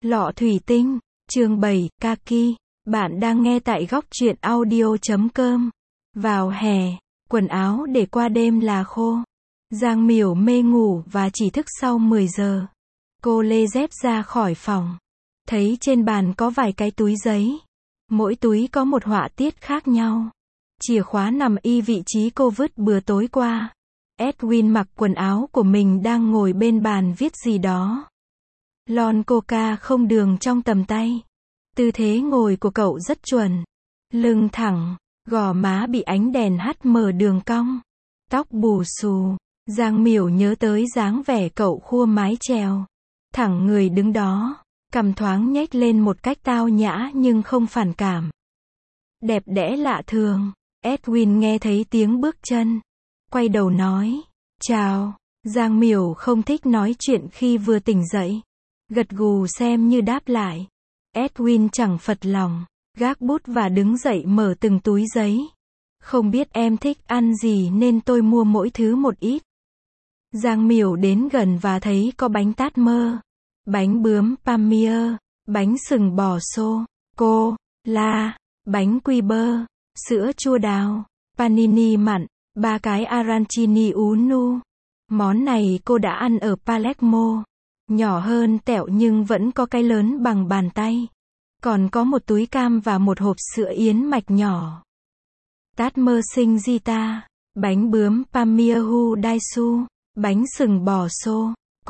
Lọ thủy tinh, chương 7, Kaki. Bạn đang nghe tại góc truyện audio.com. Vào hè, quần áo để qua đêm là khô. Giang Miểu mê ngủ và chỉ thức sau 10 giờ. Cô lê dép ra khỏi phòng. Thấy trên bàn có vài cái túi giấy. Mỗi túi có một họa tiết khác nhau. Chìa khóa nằm y vị trí cô vứt bữa tối qua. Edwin mặc quần áo của mình đang ngồi bên bàn viết gì đó. Lon coca không đường trong tầm tay. Tư thế ngồi của cậu rất chuẩn. Lưng thẳng, gò má bị ánh đèn hắt mờ đường cong. Tóc bù xù. Giang Miểu nhớ tới dáng vẻ cậu khua mái chèo. Thẳng người đứng đó, cằm thoáng nhếch lên một cách tao nhã nhưng không phản cảm. Đẹp đẽ lạ thường. Edwin nghe thấy tiếng bước chân. Quay đầu nói, chào. Giang Miểu không thích nói chuyện khi vừa tỉnh dậy. Gật gù xem như đáp lại. Edwin chẳng phật lòng, gác bút và đứng dậy mở từng túi giấy. Không biết em thích ăn gì nên tôi mua mỗi thứ một ít. Giang Miểu đến gần và thấy có bánh tát mơ, bánh bướm Pamier, bánh sừng bò xô, la, bánh quy bơ, sữa chua đào, panini mặn, 3 cái arancini unu. Món này cô đã ăn ở Palermo. Nhỏ hơn tẹo nhưng vẫn có cái lớn bằng bàn tay. Còn có một túi cam và một hộp sữa yến mạch nhỏ. Tát mơ sinh Gita, bánh bướm Pamiahu Daisu, bánh sừng bò xô,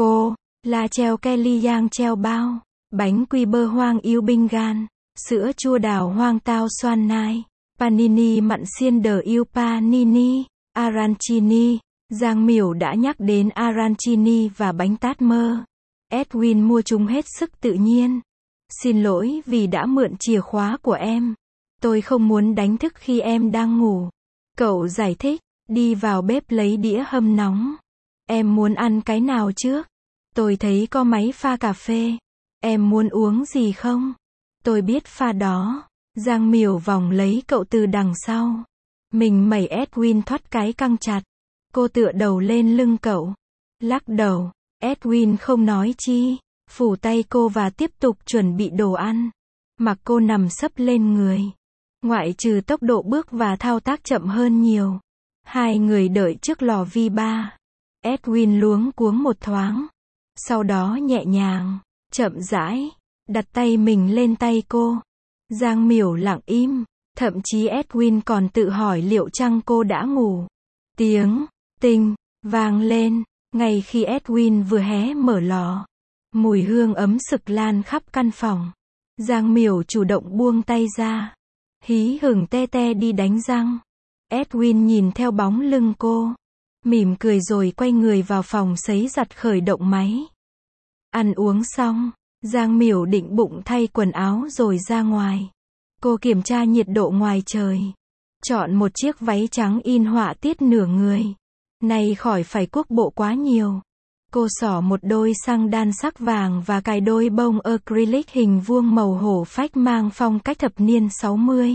la treo Kelly Yang treo bao, bánh quy bơ hoang yêu binh gan, sữa chua đào hoang tao xoan nai, panini mặn xiên đờ yêu panini, arancini. Giang Miểu đã nhắc đến arancini và bánh tát mơ. Edwin mua chúng hết sức tự nhiên. Xin lỗi vì đã mượn chìa khóa của em. Tôi không muốn đánh thức khi em đang ngủ. Cậu giải thích, đi vào bếp lấy đĩa hâm nóng. Em muốn ăn cái nào trước? Tôi thấy có máy pha cà phê. Em muốn uống gì không? Tôi biết pha đó. Giang Miểu vòng lấy cậu từ đằng sau. Mình mẩy Edwin thoát cái căng chặt. Cô tựa đầu lên lưng cậu. Lắc đầu. Edwin không nói chi, phủ tay cô và tiếp tục chuẩn bị đồ ăn. Mặc cô nằm sấp lên người. Ngoại trừ tốc độ bước và thao tác chậm hơn nhiều. Hai người đợi trước lò vi ba. Edwin luống cuống một thoáng. Sau đó nhẹ nhàng, chậm rãi, đặt tay mình lên tay cô. Giang Miểu lặng im, thậm chí Edwin còn tự hỏi liệu chăng cô đã ngủ. Tiếng tinh vang lên. Ngay khi Edwin vừa hé mở lò, mùi hương ấm sực lan khắp căn phòng. Giang Miểu chủ động buông tay ra. Hí hửng te te đi đánh răng. Edwin nhìn theo bóng lưng cô. Mỉm cười rồi quay người vào phòng sấy giặt khởi động máy. Ăn uống xong, Giang Miểu định bụng thay quần áo rồi ra ngoài. Cô kiểm tra nhiệt độ ngoài trời. Chọn một chiếc váy trắng in họa tiết nửa người. Này khỏi phải cuốc bộ quá nhiều. Cô xỏ một đôi xăng đan sắc vàng và cài đôi bông acrylic hình vuông màu hổ phách mang phong cách thập niên 60.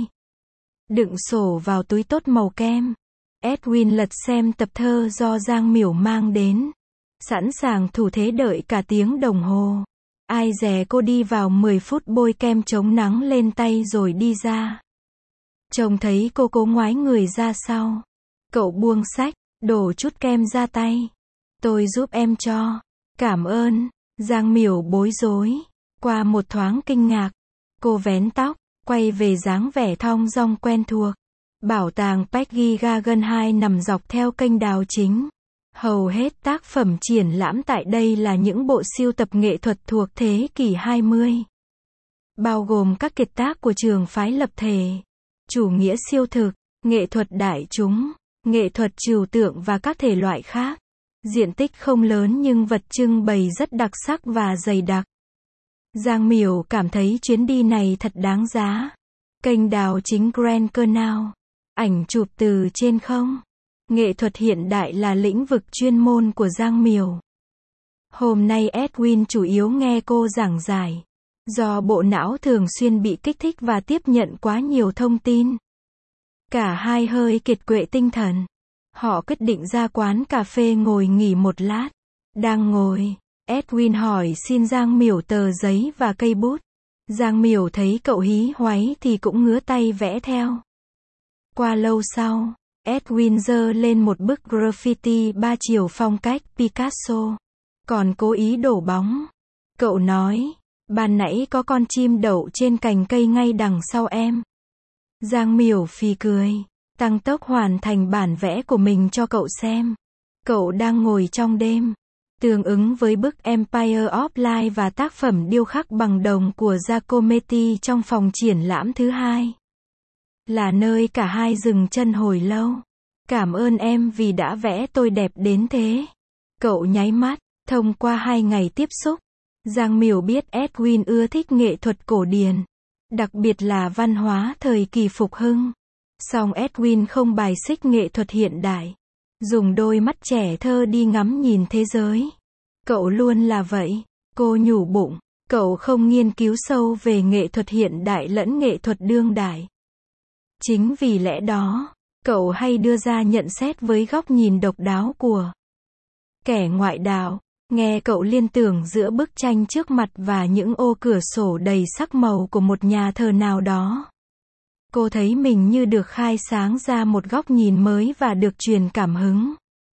Đựng sổ vào túi tốt màu kem. Edwin lật xem tập thơ do Giang Miểu mang đến. Sẵn sàng thủ thế đợi cả tiếng đồng hồ. Ai dè cô đi vào 10 phút bôi kem chống nắng lên tay rồi đi ra. Trông thấy cô cố ngoái người ra sau. Cậu buông sách. Đổ chút kem ra tay. Tôi giúp em cho. Cảm ơn. Giang Miểu bối rối. Qua một thoáng kinh ngạc. Cô vén tóc, quay về dáng vẻ thong dong quen thuộc. Bảo tàng Peggy Gagan 2 nằm dọc theo kênh đào chính. Hầu hết tác phẩm triển lãm tại đây là những bộ sưu tập nghệ thuật thuộc thế kỷ 20. Bao gồm các kiệt tác của trường phái lập thể, chủ nghĩa siêu thực, nghệ thuật đại chúng, nghệ thuật trừu tượng và các thể loại khác. Diện tích không lớn nhưng vật trưng bày rất đặc sắc và dày đặc. Giang Miểu cảm thấy chuyến đi này thật đáng giá. Kênh đào chính Grand Canal. Ảnh chụp từ trên không. Nghệ thuật hiện đại là lĩnh vực chuyên môn của Giang Miểu. Hôm nay Edwin chủ yếu nghe cô giảng giải. Do bộ não thường xuyên bị kích thích và tiếp nhận quá nhiều thông tin. Cả hai hơi kiệt quệ tinh thần. Họ quyết định ra quán cà phê ngồi nghỉ một lát. Đang ngồi, Edwin hỏi xin Giang Miểu tờ giấy và cây bút. Giang Miểu thấy cậu hí hoáy thì cũng ngứa tay vẽ theo. Qua lâu sau, Edwin giơ lên một bức graffiti 3 chiều phong cách Picasso. Còn cố ý đổ bóng. Cậu nói, ban nãy có con chim đậu trên cành cây ngay đằng sau em. Giang Miểu phì cười, tăng tốc hoàn thành bản vẽ của mình cho cậu xem. Cậu đang ngồi trong đêm, tương ứng với bức Empire of Light và tác phẩm điêu khắc bằng đồng của Giacometti trong phòng triển lãm thứ hai. Là nơi cả hai dừng chân hồi lâu. Cảm ơn em vì đã vẽ tôi đẹp đến thế. Cậu nháy mắt, thông qua 2 ngày tiếp xúc. Giang Miểu biết Edwin ưa thích nghệ thuật cổ điển, đặc biệt là văn hóa thời kỳ phục hưng. Song Edwin không bài xích nghệ thuật hiện đại, dùng đôi mắt trẻ thơ đi ngắm nhìn thế giới. Cậu luôn là vậy, cô nhủ bụng, cậu không nghiên cứu sâu về nghệ thuật hiện đại lẫn nghệ thuật đương đại. Chính vì lẽ đó, cậu hay đưa ra nhận xét với góc nhìn độc đáo của kẻ ngoại đạo. Nghe cậu liên tưởng giữa bức tranh trước mặt và những ô cửa sổ đầy sắc màu của một nhà thờ nào đó. Cô thấy mình như được khai sáng ra một góc nhìn mới và được truyền cảm hứng.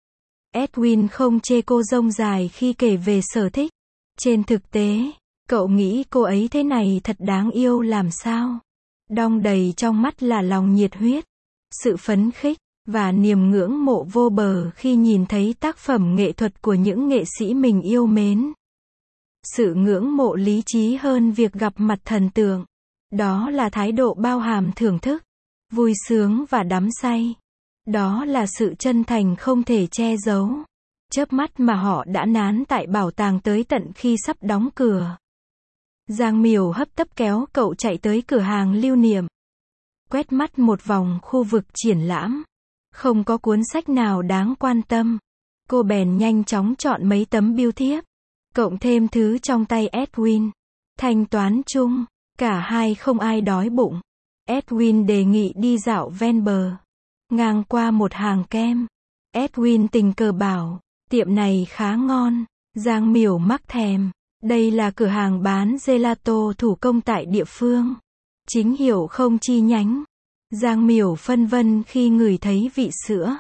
Edwin không chê cô rông dài khi kể về sở thích. Trên thực tế, cậu nghĩ cô ấy thế này thật đáng yêu làm sao. Đong đầy trong mắt là lòng nhiệt huyết, sự phấn khích, và niềm ngưỡng mộ vô bờ khi nhìn thấy tác phẩm nghệ thuật của những nghệ sĩ mình yêu mến. Sự ngưỡng mộ lý trí hơn việc gặp mặt thần tượng. Đó là thái độ bao hàm thưởng thức, vui sướng và đắm say. Đó là sự chân thành không thể che giấu. Chớp mắt mà họ đã nán tại bảo tàng tới tận khi sắp đóng cửa. Giang Miểu hấp tấp kéo cậu chạy tới cửa hàng lưu niệm. Quét mắt một vòng khu vực triển lãm. Không có cuốn sách nào đáng quan tâm. Cô bèn nhanh chóng chọn mấy tấm bưu thiếp, cộng thêm thứ trong tay Edwin. Thanh toán chung, cả hai không ai đói bụng. Edwin đề nghị đi dạo ven bờ, ngang qua một hàng kem. Edwin tình cờ bảo, tiệm này khá ngon. Giang Miểu mắc thèm. Đây là cửa hàng bán gelato thủ công tại địa phương. Chính hiệu không chi nhánh. Giang Miểu phân vân khi ngửi thấy vị sữa,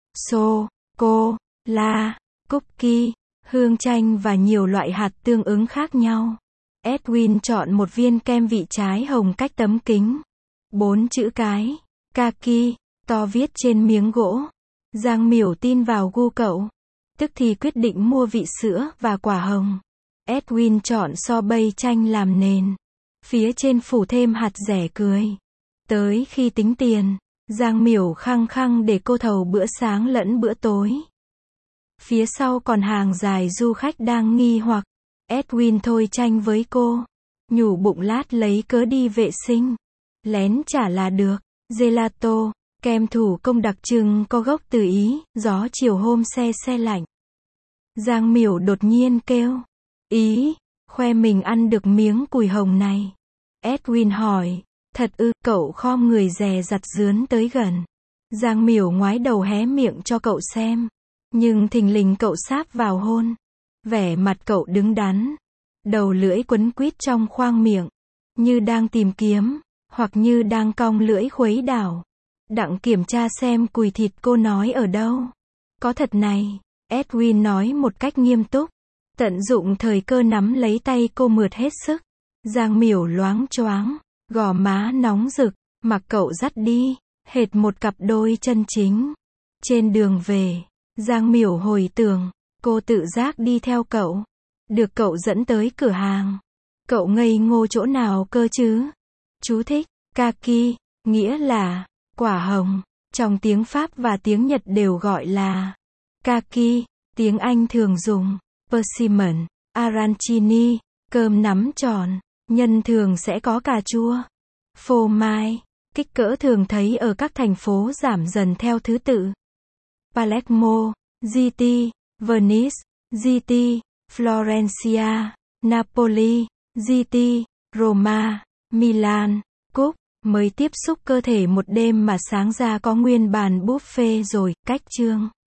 sô-cô-la, cookie, hương chanh và nhiều loại hạt tương ứng khác nhau. Edwin chọn một viên kem vị trái hồng cách tấm kính. 4 chữ cái, kaki, to viết trên miếng gỗ. Giang Miểu tin vào gu cậu. Tức thì quyết định mua vị sữa và quả hồng. Edwin chọn sorbet chanh làm nền. Phía trên phủ thêm hạt dẻ cười. Tới khi tính tiền, Giang Miểu khăng khăng để cô thầu bữa sáng lẫn bữa tối. Phía sau còn hàng dài du khách đang nghi hoặc. Edwin thôi tranh với cô. Nhủ bụng lát lấy cớ đi vệ sinh. Lén trả là được. Gelato, kem thủ công đặc trưng có gốc từ Ý, gió chiều hôm se lạnh. Giang Miểu đột nhiên kêu. Ý, khoe mình ăn được miếng cùi hồng này. Edwin hỏi. Thật ư, cậu khom người dè dặt dướn tới gần. Giang Miểu ngoái đầu hé miệng cho cậu xem. Nhưng thình lình cậu sáp vào hôn. Vẻ mặt cậu đứng đắn. Đầu lưỡi quấn quýt trong khoang miệng. Như đang tìm kiếm, hoặc như đang cong lưỡi khuấy đảo. Đặng kiểm tra xem cùi thịt cô nói ở đâu. Có thật này, Edwin nói một cách nghiêm túc. Tận dụng thời cơ nắm lấy tay cô mượt hết sức. Giang Miểu loáng choáng. Gò má nóng rực, mặc cậu dắt đi, hệt một cặp đôi chân chính. Trên đường về, Giang Miểu hồi tưởng, cô tự giác đi theo cậu. Được cậu dẫn tới cửa hàng. Cậu ngây ngô chỗ nào cơ chứ? Chú thích, kaki, nghĩa là quả hồng. Trong tiếng Pháp và tiếng Nhật đều gọi là kaki. Tiếng Anh thường dùng persimmon, arancini, cơm nắm tròn. Nhân thường sẽ có cà chua, phô mai. Kích cỡ thường thấy ở các thành phố giảm dần theo thứ tự. Palermo, GT, Venice, GT, Florencia, Napoli, GT, Roma, Milan. Cúc, mới tiếp xúc cơ thể một đêm mà sáng ra có nguyên bàn buffet rồi, cách chương.